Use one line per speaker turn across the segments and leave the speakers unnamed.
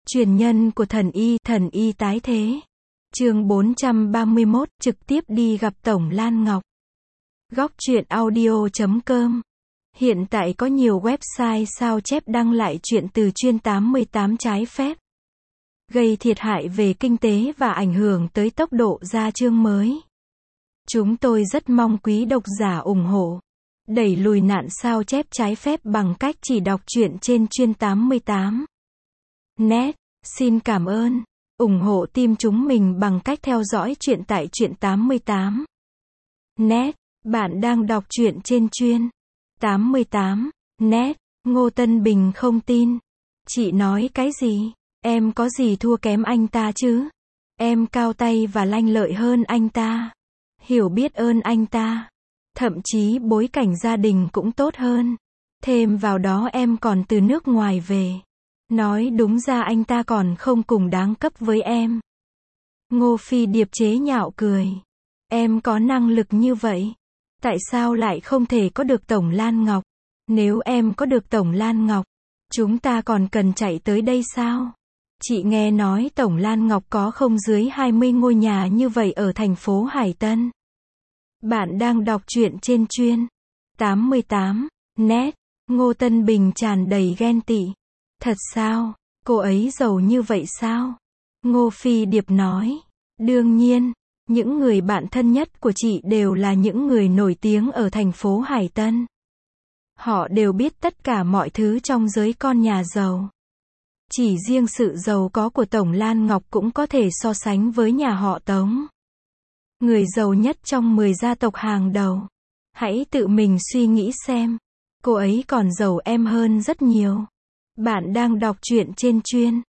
Truyền nhân của thần y tái thế. Chương 431, trực tiếp đi gặp Tổng Lan Ngọc. Góc truyện audio.com. Hiện tại có nhiều website sao chép đăng lại chuyện từ chuyên 88 trái phép, gây thiệt hại về kinh tế và ảnh hưởng tới tốc độ ra chương mới. Chúng tôi rất mong quý độc giả ủng hộ, đẩy lùi nạn sao chép trái phép bằng cách chỉ đọc truyện trên chuyên 88. Net. Xin cảm ơn. Ủng hộ team chúng mình bằng cách theo dõi truyện tại truyện 88. Net. Bạn đang đọc truyện trên chuyên 88. Net. Ngô Tân Bình không tin. Chị nói cái gì? Em có gì thua kém anh ta chứ? Em cao tay và lanh lợi hơn anh ta, hiểu biết ơn anh ta, thậm chí bối cảnh gia đình cũng tốt hơn. Thêm vào đó em còn từ nước ngoài về. Nói đúng ra anh ta còn không cùng đáng cấp với em. Ngô Phi Điệp chế nhạo cười. Em có năng lực như vậy, tại sao lại không thể có được Tổng Lan Ngọc? Nếu em có được Tổng Lan Ngọc, chúng ta còn cần chạy tới đây sao? Chị nghe nói Tổng Lan Ngọc có không dưới 20 ngôi nhà như vậy ở thành phố Hải Tân. Bạn đang đọc truyện trên chuyên 88. Net. Ngô Tân Bình tràn đầy ghen tị. Thật sao? Cô ấy giàu như vậy sao? Ngô Phi Điệp nói. Đương nhiên, những người bạn thân nhất của chị đều là những người nổi tiếng ở thành phố Hải Tân. Họ đều biết tất cả mọi thứ trong giới con nhà giàu. Chỉ riêng sự giàu có của Tổng Lan Ngọc cũng có thể so sánh với nhà họ Tống, người giàu nhất trong 10 gia tộc hàng đầu. Hãy tự mình suy nghĩ xem, cô ấy còn giàu em hơn rất nhiều. Bạn đang đọc truyện trên chuyên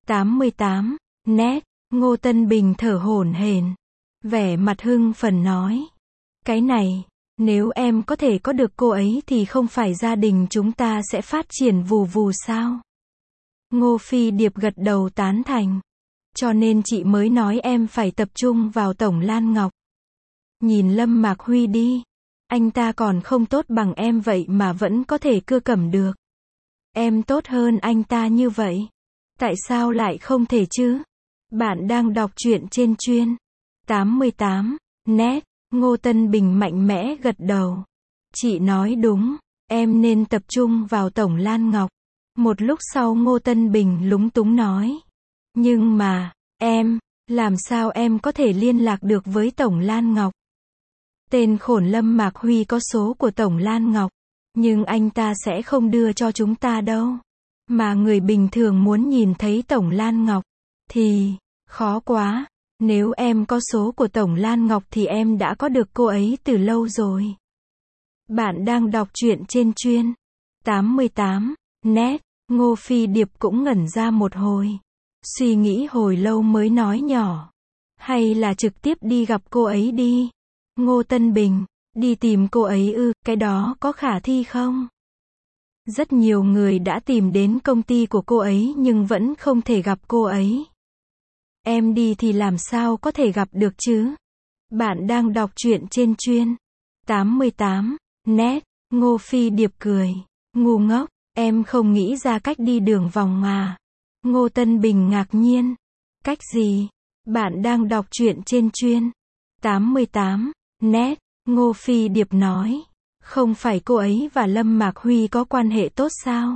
88. Net. Ngô Tân Bình thở hổn hển, vẻ mặt hưng phấn nói. Cái này, nếu em có thể có được cô ấy thì không phải gia đình chúng ta sẽ phát triển vù vù sao? Ngô Phi Điệp gật đầu tán thành. Cho nên chị mới nói em phải tập trung vào Tổng Lan Ngọc. Nhìn Lâm Mạc Huy đi. Anh ta còn không tốt bằng em vậy mà vẫn có thể cưa cẩm được. Em tốt hơn anh ta như vậy, tại sao lại không thể chứ? Bạn đang đọc truyện trên chuyên 88. Net. Ngô Tân Bình mạnh mẽ gật đầu. Chị nói đúng, em nên tập trung vào Tổng Lan Ngọc. Một lúc sau Ngô Tân Bình lúng túng nói. Nhưng mà, làm sao em có thể liên lạc được với Tổng Lan Ngọc? Tên khổn Lâm Mạc Huy có số của Tổng Lan Ngọc, nhưng anh ta sẽ không đưa cho chúng ta đâu. Mà người bình thường muốn nhìn thấy Tổng Lan Ngọc, thì, khó quá. Nếu em có số của Tổng Lan Ngọc thì em đã có được cô ấy từ lâu rồi. Bạn đang đọc truyện trên chuyên 88. Net. Ngô Phi Điệp cũng ngẩn ra một hồi. Suy nghĩ hồi lâu mới nói nhỏ. Hay là trực tiếp đi gặp cô ấy đi. Ngô Tân Bình. Đi tìm cô ấy ư, cái đó có khả thi không? Rất nhiều người đã tìm đến công ty của cô ấy nhưng vẫn không thể gặp cô ấy. Em đi thì làm sao có thể gặp được chứ? Bạn đang đọc truyện trên chuyên 88. Net. Ngô Phi Điệp cười. Ngu ngốc, em không nghĩ ra cách đi đường vòng mà. Ngô Tân Bình ngạc nhiên. Cách gì? Bạn đang đọc truyện trên chuyên 88. Net. Ngô Phi Điệp nói. Không phải cô ấy và Lâm Mạc Huy có quan hệ tốt sao?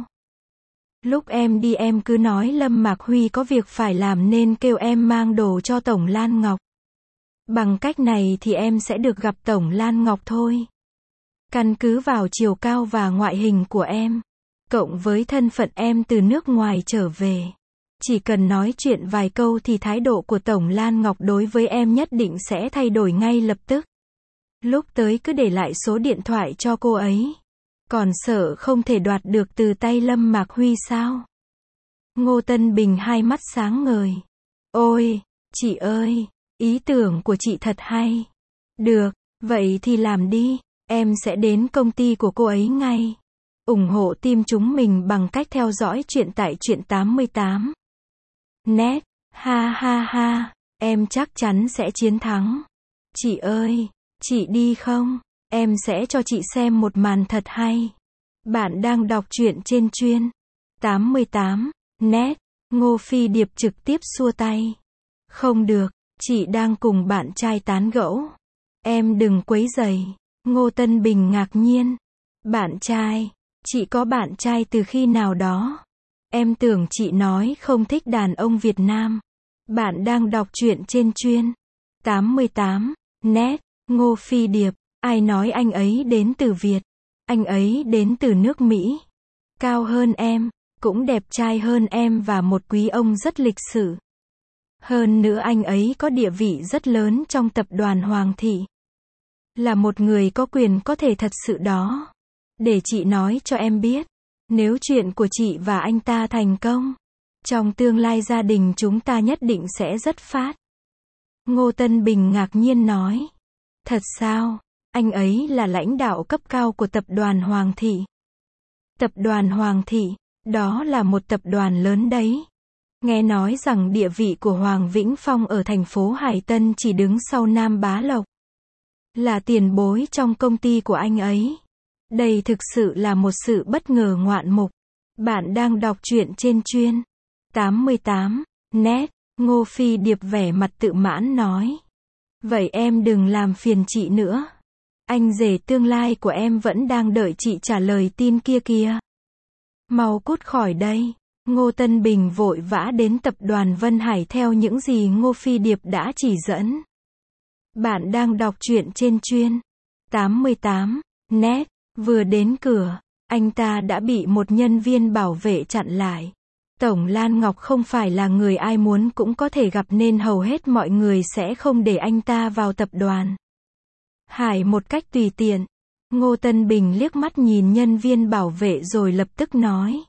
Lúc em đi em cứ nói Lâm Mạc Huy có việc phải làm nên kêu em mang đồ cho Tổng Lan Ngọc. Bằng cách này thì em sẽ được gặp Tổng Lan Ngọc thôi. Căn cứ vào chiều cao và ngoại hình của em, cộng với thân phận em từ nước ngoài trở về, chỉ cần nói chuyện vài câu thì thái độ của Tổng Lan Ngọc đối với em nhất định sẽ thay đổi ngay lập tức. Lúc tới cứ để lại số điện thoại cho cô ấy. Còn sợ không thể đoạt được từ tay Lâm Mạc Huy sao? Ngô Tân Bình hai mắt sáng ngời. Ôi, chị ơi, ý tưởng của chị thật hay. Được, vậy thì làm đi, em sẽ đến công ty của cô ấy ngay. Ủng hộ team chúng mình bằng cách theo dõi truyện tại truyện 88. Net. Ha ha ha, em chắc chắn sẽ chiến thắng. Chị ơi, chị đi không? Em sẽ cho chị xem một màn thật hay. Bạn đang đọc truyện trên chuyên 88. Net. Ngô Phi Điệp trực tiếp xua tay. Không được, chị đang cùng bạn trai tán gẫu. Em đừng quấy rầy. Ngô Tân Bình ngạc nhiên. Bạn trai? Chị có bạn trai từ khi nào đó? Em tưởng chị nói không thích đàn ông Việt Nam. Bạn đang đọc truyện trên chuyên 88 net. Ngô Phi Điệp, ai nói anh ấy đến từ Việt? Anh ấy đến từ nước Mỹ. Cao hơn em, cũng đẹp trai hơn em và một quý ông rất lịch sự. Hơn nữa anh ấy có địa vị rất lớn trong tập đoàn Hoàng thị. Là một người có quyền có thể thật sự đó. Để chị nói cho em biết, nếu chuyện của chị và anh ta thành công, trong tương lai gia đình chúng ta nhất định sẽ rất phát. Ngô Tân Bình ngạc nhiên nói. Thật sao? Anh ấy là lãnh đạo cấp cao của tập đoàn Hoàng thị. Tập đoàn Hoàng thị, đó là một tập đoàn lớn đấy. Nghe nói rằng địa vị của Hoàng Vĩnh Phong ở thành phố Hải Tân chỉ đứng sau Nam Bá Lộc. Là tiền bối trong công ty của anh ấy. Đây thực sự là một sự bất ngờ ngoạn mục. Bạn đang đọc truyện trên chuyên 88 net. Ngô Phi Điệp vẻ mặt tự mãn nói. Vậy em đừng làm phiền chị nữa. Anh rể tương lai của em vẫn đang đợi chị trả lời tin kia kìa. Mau cút khỏi đây. Ngô Tân Bình vội vã đến tập đoàn Vân Hải theo những gì Ngô Phi Điệp đã chỉ dẫn. Bạn đang đọc truyện trên chuyên 88 net. Vừa đến cửa, anh ta đã bị một nhân viên bảo vệ chặn lại. Tổng Lan Ngọc không phải là người ai muốn cũng có thể gặp nên hầu hết mọi người sẽ không để anh ta vào tập đoàn Hải một cách tùy tiện. Ngô Tân Bình liếc mắt nhìn nhân viên bảo vệ rồi lập tức nói.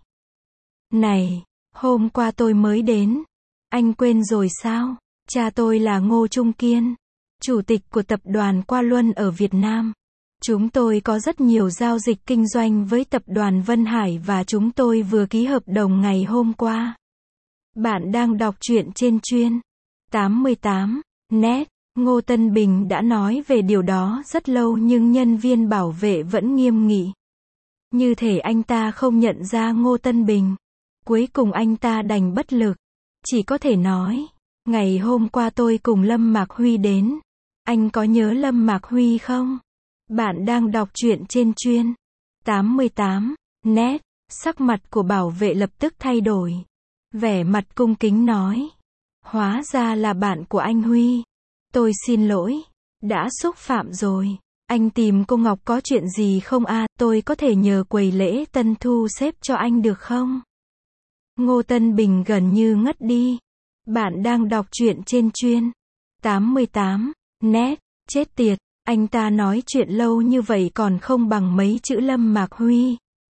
Này, hôm qua tôi mới đến. Anh quên rồi sao? Cha tôi là Ngô Trung Kiên, chủ tịch của tập đoàn Qua Luân ở Việt Nam. Chúng tôi có rất nhiều giao dịch kinh doanh với tập đoàn Vân Hải và chúng tôi vừa ký hợp đồng ngày hôm qua. Bạn đang đọc truyện trên chuyên 88 net. Ngô Tân Bình đã nói về điều đó rất lâu nhưng nhân viên bảo vệ vẫn nghiêm nghị. Như thể anh ta không nhận ra Ngô Tân Bình. Cuối cùng anh ta đành bất lực. Chỉ có thể nói, ngày hôm qua tôi cùng Lâm Mạc Huy đến. Anh có nhớ Lâm Mạc Huy không? Bạn đang đọc truyện trên chuyên 88 net. Sắc mặt của bảo vệ lập tức thay đổi. Vẻ mặt cung kính nói. Hóa ra là bạn của anh Huy. Tôi xin lỗi. Đã xúc phạm rồi. Anh tìm cô Ngọc có chuyện gì không à? Tôi có thể nhờ quầy lễ tân thu xếp cho anh được không? Ngô Tân Bình gần như ngất đi. Bạn đang đọc truyện trên chuyên 88 net. Chết tiệt. Anh ta nói chuyện lâu như vậy còn không bằng mấy chữ Lâm Mạc Huy.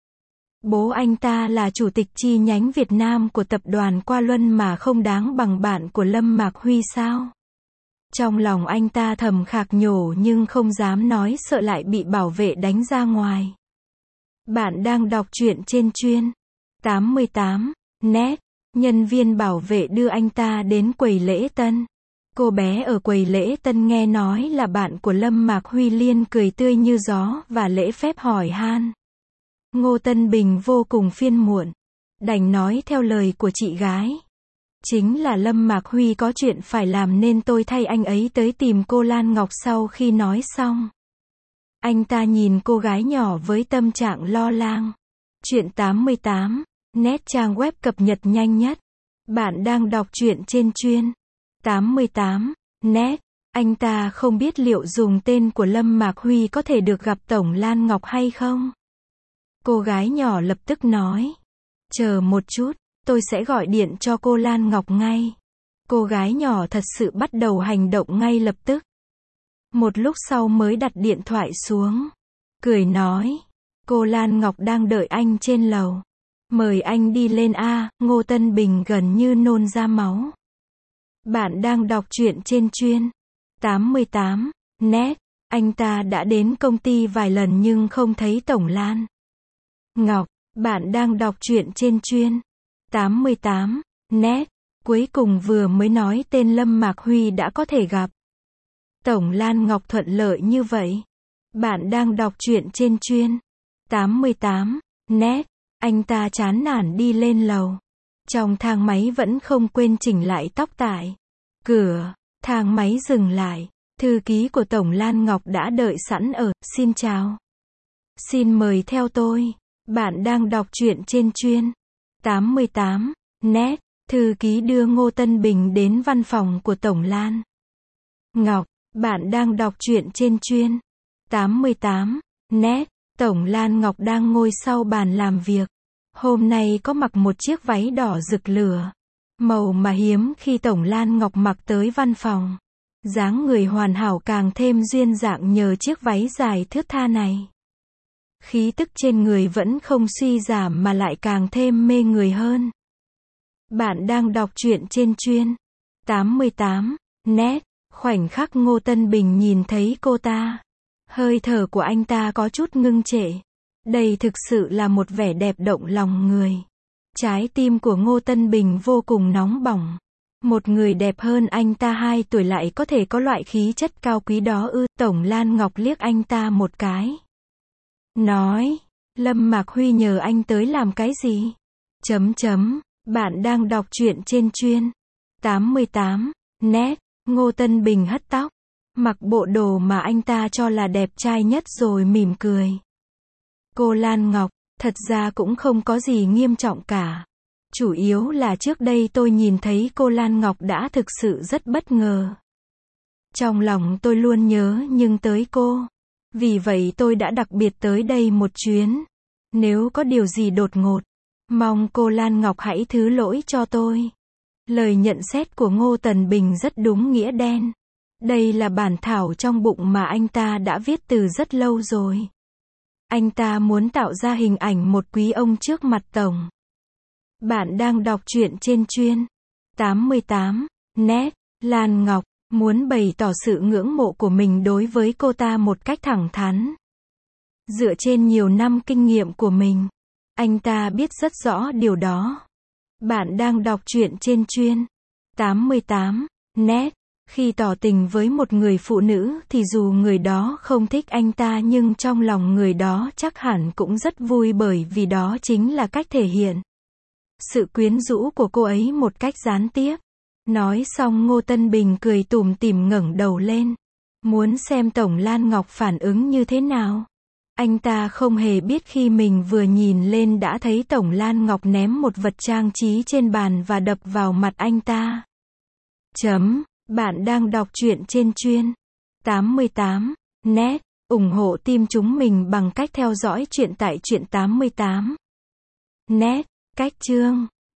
Bố anh ta là chủ tịch chi nhánh Việt Nam của tập đoàn Qua Luân mà không đáng bằng bạn của Lâm Mạc Huy sao? Trong lòng anh ta thầm khạc nhổ nhưng không dám nói sợ lại bị bảo vệ đánh ra ngoài. Bạn đang đọc truyện trên chuyên 88 net. Nhân viên bảo vệ đưa anh ta đến quầy lễ tân. Cô bé ở quầy lễ tân nghe nói là bạn của Lâm Mạc Huy liền cười tươi như gió và lễ phép hỏi han. Ngô Tân Bình vô cùng phiền muộn. Đành nói theo lời của chị gái. Chính là Lâm Mạc Huy có chuyện phải làm nên tôi thay anh ấy tới tìm cô Lan Ngọc. Sau khi nói xong, anh ta nhìn cô gái nhỏ với tâm trạng lo lắng. Truyện 88 net, trang web cập nhật nhanh nhất. Bạn đang đọc truyện trên chuyên 88 net. Anh ta không biết liệu dùng tên của Lâm Mạc Huy có thể được gặp Tổng Lan Ngọc hay không. Cô gái nhỏ lập tức nói. Chờ một chút, tôi sẽ gọi điện cho cô Lan Ngọc ngay. Cô gái nhỏ thật sự bắt đầu hành động ngay lập tức. Một lúc sau mới đặt điện thoại xuống. Cười nói. Cô Lan Ngọc đang đợi anh trên lầu. Mời anh đi lên a. Ngô Tân Bình gần như nôn ra máu. Bạn đang đọc truyện trên chuyên 88 net. Anh ta đã đến công ty vài lần nhưng không thấy Tổng Lan Ngọc. Bạn đang đọc truyện trên chuyên 88 net. Cuối cùng vừa mới nói tên Lâm Mạc Huy đã có thể gặp Tổng Lan Ngọc thuận lợi như vậy. Bạn đang đọc truyện trên chuyên 88 net. Anh ta chán nản đi lên lầu. Trong thang máy vẫn không quên chỉnh lại tóc tại cửa. Thang máy dừng lại. Thư ký của Tổng Lan Ngọc đã đợi sẵn ở. Xin chào. Xin mời theo tôi. Bạn đang đọc truyện trên chuyên 88 net. Thư ký đưa Ngô Tân Bình đến văn phòng của Tổng Lan Ngọc. Bạn đang đọc truyện trên chuyên 88 net. Tổng Lan Ngọc đang ngồi sau bàn làm việc. Hôm nay có mặc một chiếc váy đỏ rực lửa. Màu mà hiếm khi Tổng Lan Ngọc mặc tới văn phòng. Dáng người hoàn hảo càng thêm duyên dáng nhờ chiếc váy dài thướt tha này. Khí tức trên người vẫn không suy giảm mà lại càng thêm mê người hơn. Bạn đang đọc truyện trên chuyên 88 net. Khoảnh khắc Ngô Tân Bình nhìn thấy cô ta. Hơi thở của anh ta có chút ngưng trệ. Đây thực sự là một vẻ đẹp động lòng người. Trái tim của Ngô Tân Bình vô cùng nóng bỏng. Một người đẹp hơn anh ta 2 tuổi lại có thể có loại khí chất cao quý đó ư? Tổng Lan Ngọc liếc anh ta một cái. Nói, Lâm Mạc Huy nhờ anh tới làm cái gì? Bạn đang đọc truyện trên chuyên 88 net. Ngô Tân Bình hất tóc. Mặc bộ đồ mà anh ta cho là đẹp trai nhất rồi mỉm cười. Cô Lan Ngọc, thật ra cũng không có gì nghiêm trọng cả. Chủ yếu là trước đây tôi nhìn thấy cô Lan Ngọc đã thực sự rất bất ngờ. Trong lòng tôi luôn nhớ nhưng tới cô. Vì vậy tôi đã đặc biệt tới đây một chuyến. Nếu có điều gì đột ngột, mong cô Lan Ngọc hãy thứ lỗi cho tôi. Lời nhận xét của Ngô Tần Bình rất đúng nghĩa đen. Đây là bản thảo trong bụng mà anh ta đã viết từ rất lâu rồi. Anh ta muốn tạo ra hình ảnh một quý ông trước mặt tổng. Bạn đang đọc truyện trên chuyên 88 net. Lan Ngọc muốn bày tỏ sự ngưỡng mộ của mình đối với cô ta một cách thẳng thắn. Dựa trên nhiều năm kinh nghiệm của mình, anh ta biết rất rõ điều đó. Bạn đang đọc truyện trên chuyên 88 net. Khi tỏ tình với một người phụ nữ thì dù người đó không thích anh ta nhưng trong lòng người đó chắc hẳn cũng rất vui bởi vì đó chính là cách thể hiện sự quyến rũ của cô ấy một cách gián tiếp. Nói xong Ngô Tân Bình cười tủm tỉm ngẩng đầu lên. Muốn xem Tổng Lan Ngọc phản ứng như thế nào. Anh ta không hề biết khi mình vừa nhìn lên đã thấy Tổng Lan Ngọc ném một vật trang trí trên bàn và đập vào mặt anh ta. Bạn đang đọc truyện trên chuyên 88 net. Ủng hộ team chúng mình bằng cách theo dõi truyện tại truyện 88 net. Cách chương